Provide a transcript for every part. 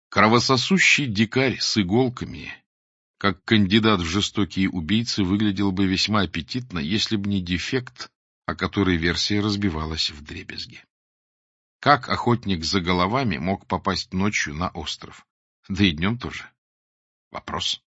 Кровососущий дикарь с иголками, как кандидат в жестокие убийцы, выглядел бы весьма аппетитно, если бы не дефект, о который версия разбивалась вдребезги. Как охотник за головами мог попасть ночью на остров? Да и днем тоже. Вопрос.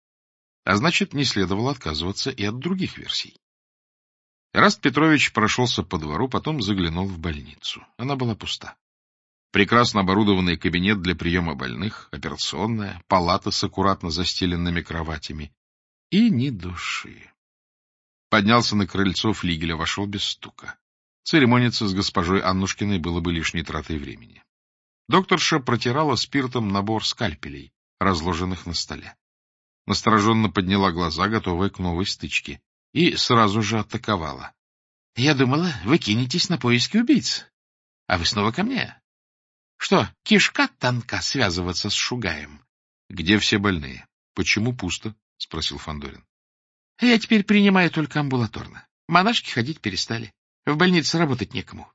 А значит, не следовало отказываться и от других версий. Эраст Петрович прошелся по двору, потом заглянул в больницу. Она была пуста. Прекрасно оборудованный кабинет для приема больных, операционная, палата с аккуратно застеленными кроватями. И ни души. Поднялся на крыльцо флигеля, вошел без стука. Церемониться с госпожой Аннушкиной было бы лишней тратой времени. Докторша протирала спиртом набор скальпелей, разложенных на столе. Настороженно подняла глаза, готовая к новой стычке, и сразу же атаковала. — Я думала, вы кинетесь на поиски убийц. А вы снова ко мне. Что, кишка тонка связываться с Шугаем? — Где все больные? Почему пусто? — спросил Фандорин. — Я теперь принимаю только амбулаторно. Монашки ходить перестали. В больнице работать некому.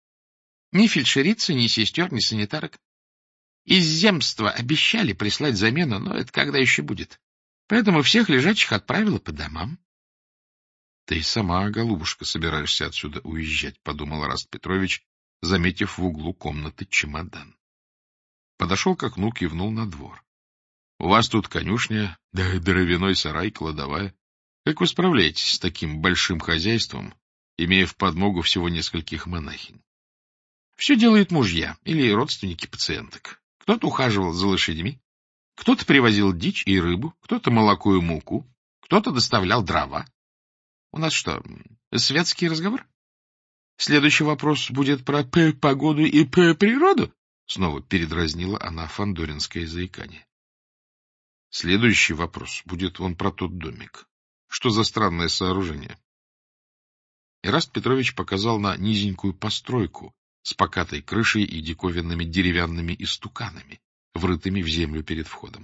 Ни фельдшерицы, ни сестер, ни санитарок. Из земства обещали прислать замену, но это когда еще будет. Поэтому всех лежачих отправила по домам. — Ты сама, голубушка, собираешься отсюда уезжать, — подумал Эраст Петрович, заметив в углу комнаты чемодан. Подошел к окну, кивнул на двор. — У вас тут конюшня, да дровяной сарай, кладовая. Как вы справляетесь с таким большим хозяйством, имея в подмогу всего нескольких монахинь? Все делают мужья или родственники пациенток. Кто-то ухаживал за лошадьми, кто-то привозил дичь и рыбу, кто-то молоко и муку, кто-то доставлял дрова. У нас что, светский разговор? Следующий вопрос будет про погоду и природу? Снова передразнила она фандоринское заикание. Следующий вопрос будет вон про тот домик. Что за странное сооружение? Эраст Петрович показал на низенькую постройку с покатой крышей и диковинными деревянными истуканами, врытыми в землю перед входом.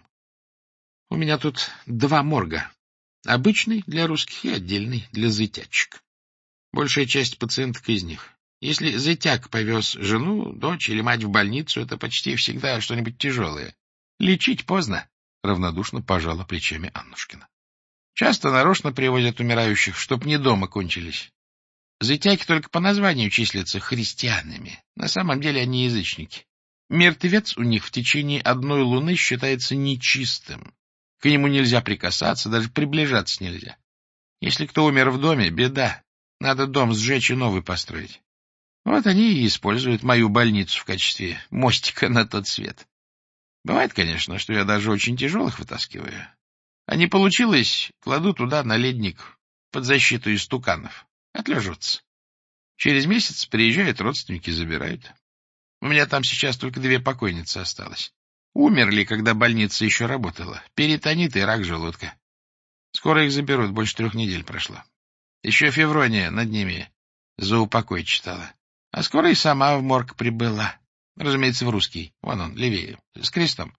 — У меня тут 2 морга. Обычный для русских и отдельный для зытячек. Большая часть пациенток из них. Если зытяк повез жену, дочь или мать в больницу, это почти всегда что-нибудь тяжелое. Лечить поздно, — равнодушно пожала плечами Аннушкина. Часто нарочно привозят умирающих, чтоб не дома кончились. Зытяки только по названию числятся христианами. На самом деле они язычники. Мертвец у них в течение 1 луны считается нечистым. К нему нельзя прикасаться, даже приближаться нельзя. Если кто умер в доме, беда. Надо дом сжечь и новый построить. Вот они и используют мою больницу в качестве мостика на тот свет. Бывает, конечно, что я даже очень тяжелых вытаскиваю. А не получилось, кладу туда на ледник под защиту истуканов. Отлежутся. Через месяц приезжают родственники, забирают. У меня там сейчас только 2 покойницы осталось. Умерли, когда больница еще работала. Перитонит и рак желудка. Скоро их заберут, больше 3 недель прошло. Еще Феврония над ними за упокой читала. А скоро и сама в морг прибыла. Разумеется, в русский. Вон он, левее, с крестом.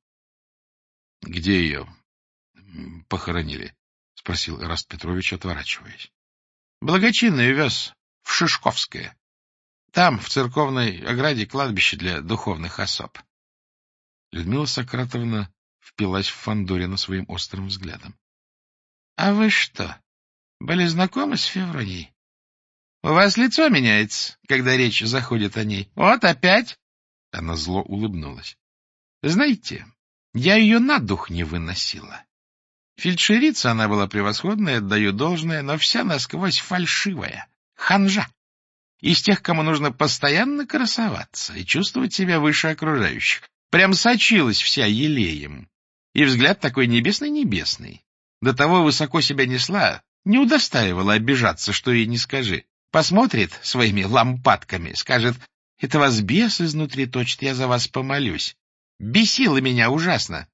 — Где ее похоронили? — спросил Эраст Петрович, отворачиваясь. — Благочинный увез в Шишковское. Там, в церковной ограде, кладбище для духовных особ. Людмила Сократовна впилась в Фандорина своим острым взглядом. — А вы что, были знакомы с Февронией? У вас лицо меняется, когда речь заходит о ней. Вот опять. Она зло улыбнулась. Знаете, я ее на дух не выносила. Фельдшерица она была превосходная, отдаю должное, но вся насквозь фальшивая, ханжа. Из тех, кому нужно постоянно красоваться и чувствовать себя выше окружающих. Прям сочилась вся елеем. И взгляд такой небесный-небесный. До того высоко себя несла, не удостаивала обижаться, что ей не скажи. Посмотрит своими лампадками, скажет: это вас бес изнутри точит, я за вас помолюсь. Бесило меня ужасно.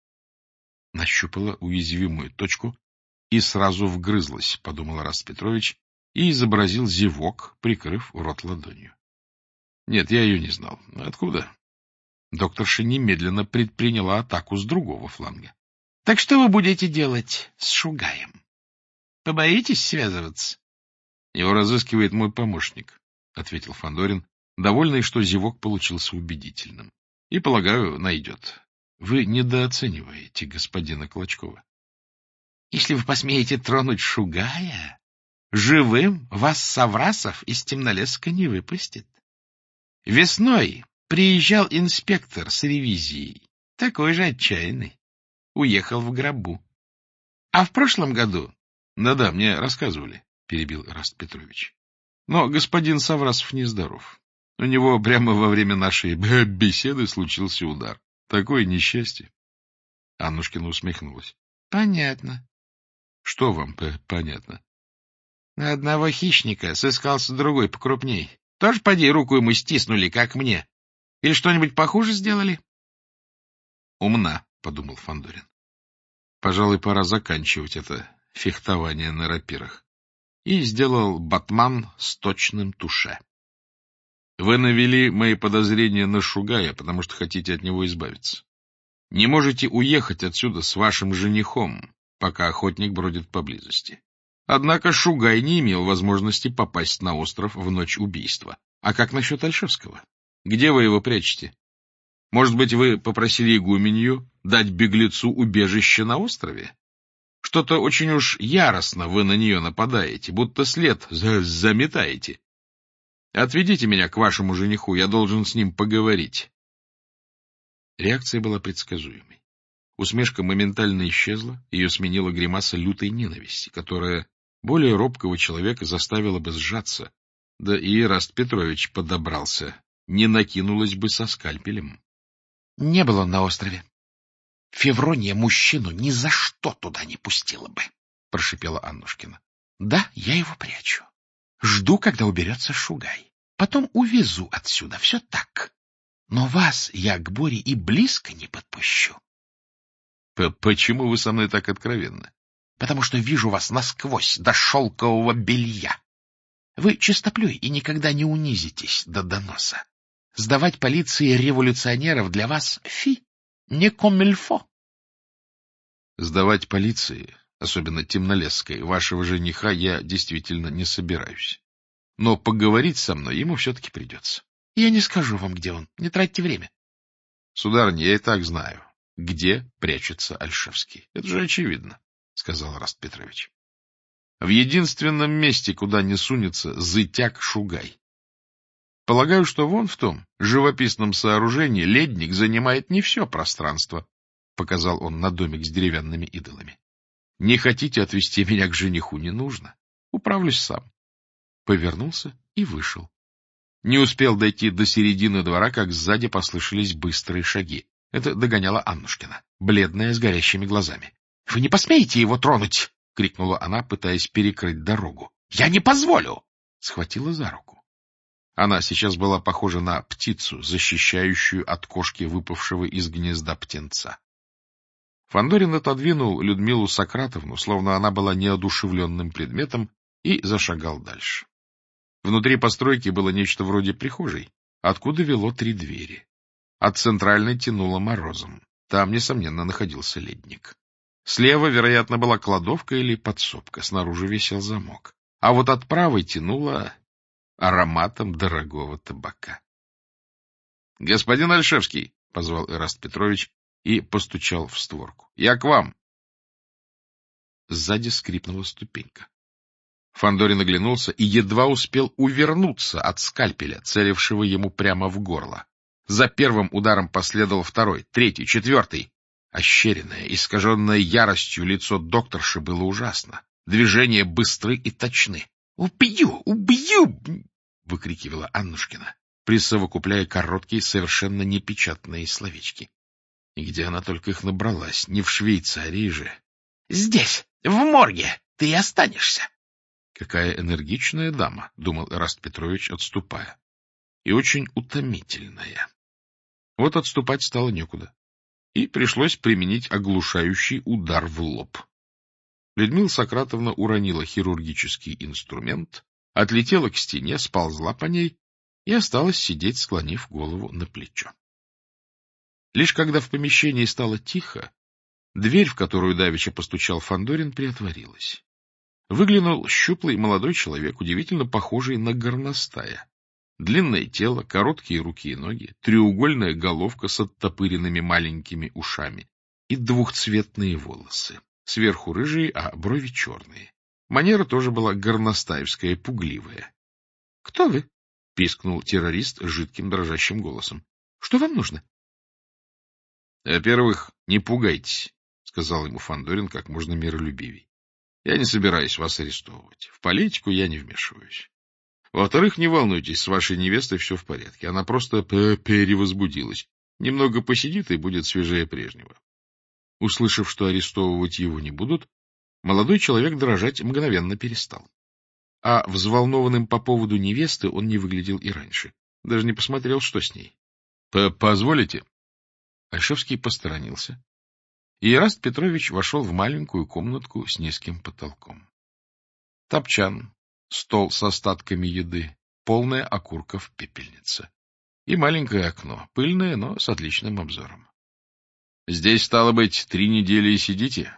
Нащупала уязвимую точку и сразу вгрызлась, подумал Эраст Петрович, и изобразил зевок, прикрыв рот ладонью. Нет, я ее не знал. Откуда? Докторша немедленно предприняла атаку с другого фланга. — Так что вы будете делать с Шугаем? Побоитесь связываться? — Его разыскивает мой помощник, — ответил Фандорин, довольный, что зевок получился убедительным. — И, полагаю, найдет. Вы недооцениваете господина Клочкова. Если вы посмеете тронуть Шугая, живым вас Саврасов из Темнолеска не выпустит. Весной приезжал инспектор с ревизией, такой же отчаянный. Уехал в гробу. А в прошлом году... — Да-да, мне рассказывали, — перебил Эраст Петрович. Но господин Саврасов нездоров. У него прямо во время нашей беседы случился удар. Такое несчастье. Аннушкина усмехнулась. — Понятно. — Что вам понятно? — На одного хищника сыскался другой покрупней. Тоже, поди, руку ему стиснули, как мне. Или что-нибудь похуже сделали? — Умна, — подумал Фандорин. Пожалуй, пора заканчивать это фехтование на рапирах. И сделал батман с точным туше. Вы навели мои подозрения на Шугая, потому что хотите от него избавиться. Не можете уехать отсюда с вашим женихом, пока охотник бродит поблизости. Однако Шугай не имел возможности попасть на остров в ночь убийства. А как насчет Ольшевского? Где вы его прячете? Может быть, вы попросили игуменью дать беглецу убежище на острове? Что-то очень уж яростно вы на нее нападаете, будто след заметаете. Отведите меня к вашему жениху, я должен с ним поговорить. Реакция была предсказуемой. Усмешка моментально исчезла, ее сменила гримаса лютой ненависти, которая более робкого человека заставила бы сжаться, да и Эраст Петрович подобрался, не накинулась бы со скальпелем. — Не был он на острове. Феврония мужчину ни за что туда не пустила бы, — прошипела Аннушкина. — Да, я его прячу. Жду, когда уберется Шугай. Потом увезу отсюда, все так. Но вас я к Боре и близко не подпущу. — Почему вы со мной так откровенны? — Потому что вижу вас насквозь до шелкового белья. Вы чистоплюй и никогда не унизитесь до доноса. Сдавать полиции революционеров для вас не комильфо. Сдавать полиции, особенно Темнолесской, вашего жениха я действительно не собираюсь. Но поговорить со мной ему все-таки придется. Я не скажу вам, где он. Не тратьте время. Сударыня, я и так знаю, где прячется Ольшевский. Это же очевидно, — сказал Эраст Петрович. В единственном месте, куда не сунется зытяк Шугай. Полагаю, что вон в том живописном сооружении ледник занимает не все пространство, — показал он на домик с деревянными идолами. Не хотите отвезти меня к жениху, не нужно. Управлюсь сам. Повернулся и вышел. Не успел дойти до середины двора, как сзади послышались быстрые шаги. Это догоняла Аннушкина, бледная, с горящими глазами. — Вы не посмеете его тронуть! — крикнула она, пытаясь перекрыть дорогу. — Я не позволю! Схватила за руку. Она сейчас была похожа на птицу, защищающую от кошки выпавшего из гнезда птенца. Фандорин отодвинул Людмилу Сократовну, словно она была неодушевленным предметом, и зашагал дальше. Внутри постройки было нечто вроде прихожей, откуда вело 3 двери. От центральной тянуло морозом. Там, несомненно, находился ледник. Слева, вероятно, была кладовка или подсобка, снаружи висел замок. А вот от правой тянуло ароматом дорогого табака. — Господин Ольшевский, — позвал Эраст Петрович и постучал в створку. — Я к вам. Сзади скрипнула ступенька. Фандорин оглянулся и едва успел увернуться от скальпеля, целившего ему прямо в горло. За первым ударом последовал 2-й, 3-й, 4-й. Ощеренное, искаженное яростью лицо докторши было ужасно. Движения быстры и точны. — Убью! Убью! — выкрикивала Аннушкина, присовокупляя короткие, совершенно непечатные словечки. И где она только их набралась? Не в Швейцарии же. — Здесь, в морге, ты и останешься. — Какая энергичная дама, — думал Эраст Петрович, отступая. И очень утомительная. Вот отступать стало некуда. И пришлось применить оглушающий удар в лоб. Людмила Сократовна уронила хирургический инструмент, отлетела к стене, сползла по ней и осталась сидеть, склонив голову на плечо. Лишь когда в помещении стало тихо, дверь, в которую давеча постучал Фандорин, приотворилась. Выглянул щуплый молодой человек, удивительно похожий на горностая. Длинное тело, короткие руки и ноги, треугольная головка с оттопыренными маленькими ушами и двухцветные волосы. Сверху рыжие, а брови черные. Манера тоже была горностаевская, пугливая. — Кто вы? — пискнул террорист жидким дрожащим голосом. — Что вам нужно? — Во-первых, не пугайтесь, — сказал ему Фандорин как можно миролюбивей. — Я не собираюсь вас арестовывать. В политику я не вмешиваюсь. Во-вторых, не волнуйтесь, с вашей невестой все в порядке. Она просто перевозбудилась. Немного посидит и будет свежее прежнего. Услышав, что арестовывать его не будут, молодой человек дрожать мгновенно перестал. А взволнованным по поводу невесты он не выглядел и раньше. Даже не посмотрел, что с ней. — Позволите? Ольшевский посторонился, и Ираст Петрович вошел в маленькую комнатку с низким потолком. Топчан, стол с остатками еды, полная окурков пепельница. И маленькое окно, пыльное, но с отличным обзором. — Здесь, стало быть, 3 недели и сидите?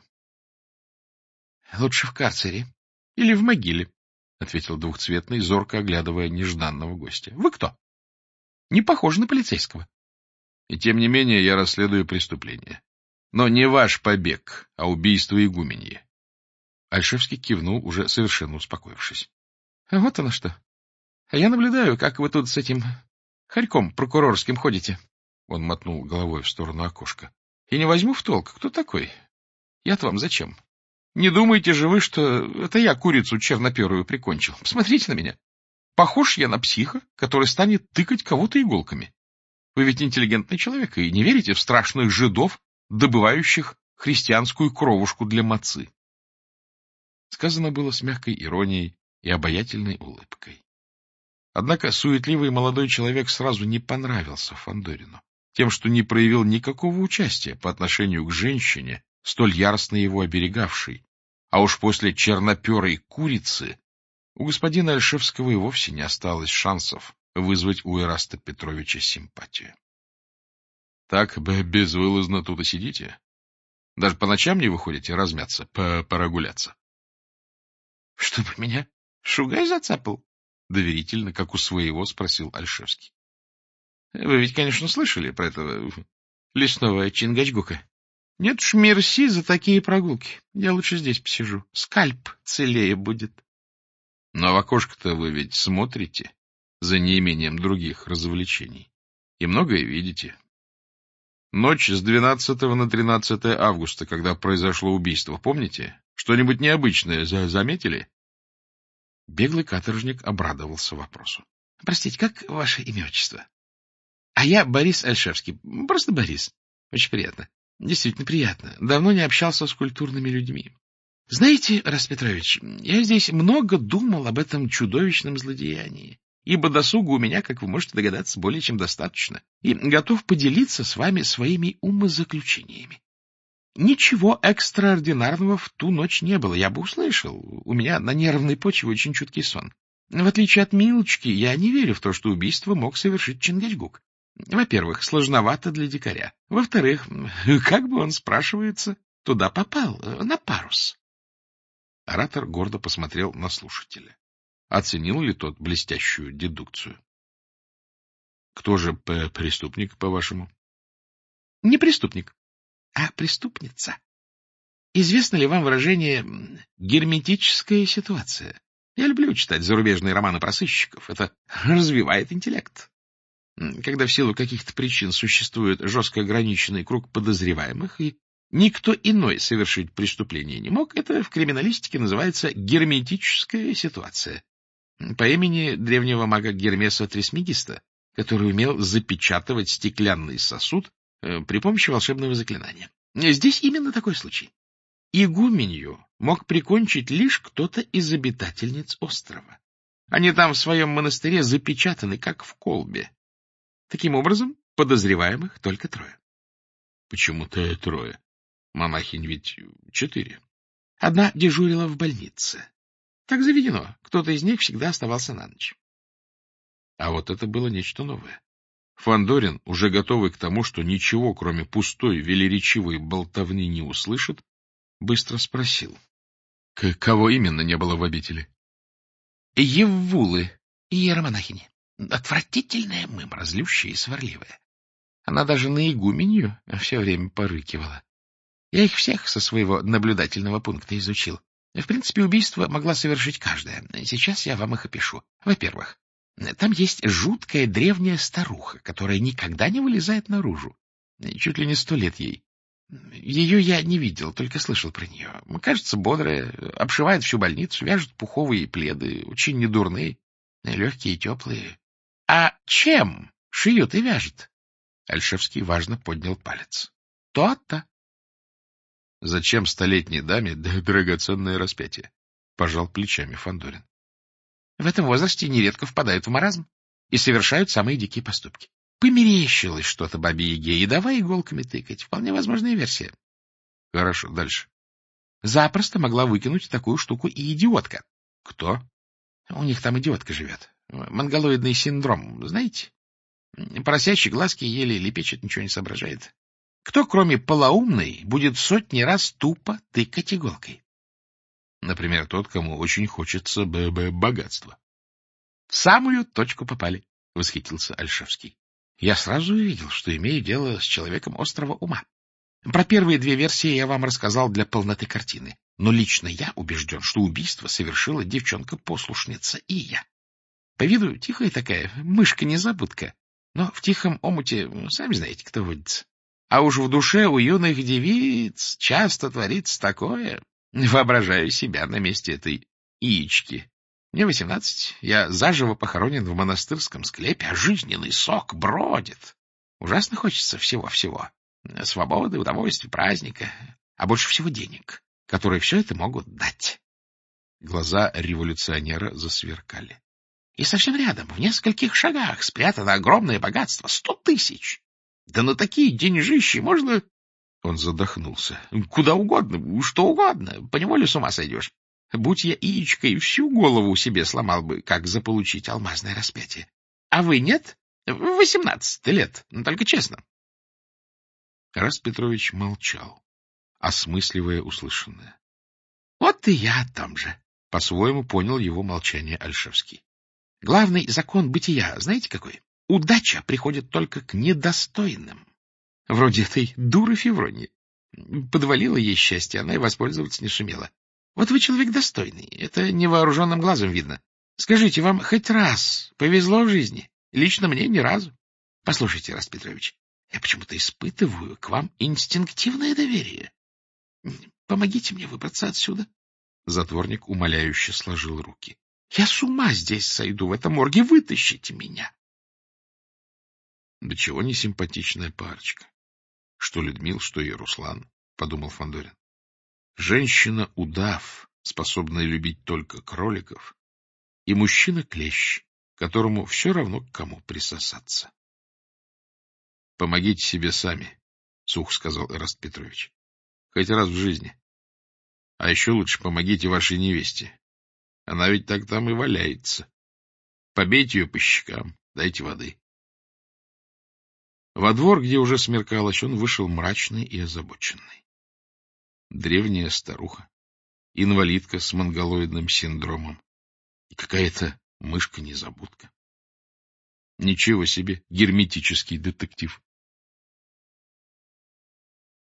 — Лучше в карцере или в могиле, — ответил двухцветный, зорко оглядывая нежданного гостя. — Вы кто? Не похоже на полицейского. — И тем не менее я расследую преступление. Но не ваш побег, а убийство игуменьи. Ольшевский кивнул, уже совершенно успокоившись. — Вот оно что. А я наблюдаю, как вы тут с этим хорьком прокурорским ходите. Он мотнул головой в сторону окошка. — И не возьму в толк, кто такой? Я-то вам зачем? Не думаете же вы, что это я курицу черноперую прикончил? Посмотрите на меня. Похож я на психа, который станет тыкать кого-то иголками. Вы ведь интеллигентный человек и не верите в страшных жидов, добывающих христианскую кровушку для мацы. Сказано было с мягкой иронией и обаятельной улыбкой. Однако суетливый молодой человек сразу не понравился Фандорину тем, что не проявил никакого участия по отношению к женщине, столь яростно его оберегавшей, а уж после черноперой курицы у господина Ольшевского и вовсе не осталось шансов вызвать у Ираста Петровича симпатию. — Так безвылазно тут и сидите? Даже по ночам не выходите размяться, прогуляться? — Чтобы меня шугай зацапал? — доверительно, как у своего, спросил Ольшевский. — Вы ведь, конечно, слышали про этого лесного Чингачгука? Нет уж, мерси за такие прогулки. Я лучше здесь посижу. Скальп целее будет. Но в окошко-то вы ведь смотрите за неимением других развлечений. И многое видите. Ночь с 12 на 13 августа, когда произошло убийство, помните? Что-нибудь необычное заметили? Беглый каторжник обрадовался вопросу. — Простите, как ваше имя, отчество? — А я Борис Ольшевский. Просто Борис. Очень приятно. Действительно приятно. Давно не общался с культурными людьми. Знаете, Ираст Петрович, я здесь много думал об этом чудовищном злодеянии, ибо досуга у меня, как вы можете догадаться, более чем достаточно, и готов поделиться с вами своими умозаключениями. Ничего экстраординарного в ту ночь не было, я бы услышал. У меня на нервной почве очень чуткий сон. В отличие от Милочки, я не верю в то, что убийство мог совершить Чингачгук. Во-первых, сложновато для дикаря. Во-вторых, как бы он, спрашивается, туда попал, на парус? Оратор гордо посмотрел на слушателя. Оценил ли тот блестящую дедукцию? — Кто же преступник, по-вашему? — Не преступник, а преступница. Известно ли вам выражение «герметическая ситуация»? Я люблю читать зарубежные романы про сыщиков. Это развивает интеллект. Когда в силу каких-то причин существует жестко ограниченный круг подозреваемых, и никто иной совершить преступление не мог, это в криминалистике называется герметическая ситуация. По имени древнего мага Гермеса Трисмегиста, который умел запечатывать стеклянный сосуд при помощи волшебного заклинания. Здесь именно такой случай. Игуменью мог прикончить лишь кто-то из обитательниц острова. Они там в своем монастыре запечатаны, как в колбе. Таким образом, подозреваемых только 3. — Почему-то 3. Монахинь ведь 4. Одна дежурила в больнице. Так заведено. Кто-то из них всегда оставался на ночь. А вот это было нечто новое. Фандорин, уже готовый к тому, что ничего, кроме пустой, велеречивой болтовни не услышит, быстро спросил. — Кого именно не было в обители? — Еввулы, иеромонахини. Отвратительная мымра, злющая и сварливая. Она даже на игуменью все время порыкивала. Я их всех со своего наблюдательного пункта изучил. В принципе, убийство могла совершить каждая. Сейчас я вам их опишу. Во-первых, там есть жуткая древняя старуха, которая никогда не вылезает наружу. Чуть ли не 100 лет ей. Ее я не видел, только слышал про нее. Кажется, бодрая, обшивает всю больницу, вяжет пуховые пледы, очень недурные, легкие и теплые. А чем шьют и вяжет? Альшевский важно поднял палец. То-то. Зачем 100-летней даме драгоценное распятие? Пожал плечами Фандорин. В этом возрасте нередко впадают в маразм и совершают самые дикие поступки. Померещилось что-то бабе-яге, и давай иголками тыкать. Вполне возможная версия. Хорошо, дальше. Запросто могла выкинуть такую штуку и идиотка. Кто? У них там идиотка живет. Монголоидный синдром, знаете? Поросячьи глазки еле лепечет, ничего не соображает. Кто, кроме полоумной, будет сотни раз тупо тыкать иголкой? Например, тот, кому очень хочется богатства. — В самую точку попали, — восхитился Альшевский. Я сразу увидел, что имею дело с человеком острого ума. Про первые 2 версии я вам рассказал для полноты картины, но лично я убежден, что убийство совершила девчонка-послушница и я. По виду тихая такая, мышка-незабудка, но в тихом омуте сами знаете, кто водится. А уж в душе у юных девиц часто творится такое. Воображаю себя на месте этой яички. Мне 18, я заживо похоронен в монастырском склепе, а жизненный сок бродит. Ужасно хочется всего-всего. Свободы, удовольствия, праздника, а больше всего денег, которые все это могут дать. Глаза революционера засверкали. И совсем рядом, в нескольких шагах, спрятано огромное богатство — 100 000. Да на такие деньжищи можно... Он задохнулся. Куда угодно, что угодно, поневоле с ума сойдешь. Будь я яичкой, всю голову себе сломал бы, как заполучить алмазное распятие. А вы нет? 18 лет, только честно. Раст Петрович молчал, осмысливая услышанное. Вот и я о том же. По-своему понял его молчание Альшевский. Главный закон бытия, знаете какой? Удача приходит только к недостойным. Вроде этой дуры Февронии. Подвалило ей счастье, она и воспользоваться не сумела. Вот вы человек достойный, это невооруженным глазом видно. Скажите, вам хоть раз повезло в жизни? Лично мне ни разу. Послушайте, Раст Петрович, я почему-то испытываю к вам инстинктивное доверие. Помогите мне выбраться отсюда. Затворник умоляюще сложил руки. Я с ума здесь сойду, в этом морге, вытащите меня. Да чего не симпатичная парочка. Что Людмил, что и Руслан, — подумал Фандорин. Женщина-удав, способная любить только кроликов, и мужчина-клещ, которому все равно к кому присосаться. — Помогите себе сами, — сухо сказал Эраст Петрович. — Хоть раз в жизни. А еще лучше помогите вашей невесте. Она ведь так там и валяется. Побейте ее по щекам, дайте воды. Во двор, где уже смеркалось, он вышел мрачный и озабоченный. Древняя старуха, инвалидка с монголоидным синдромом и какая-то мышка-незабудка. Ничего себе, герметический детектив.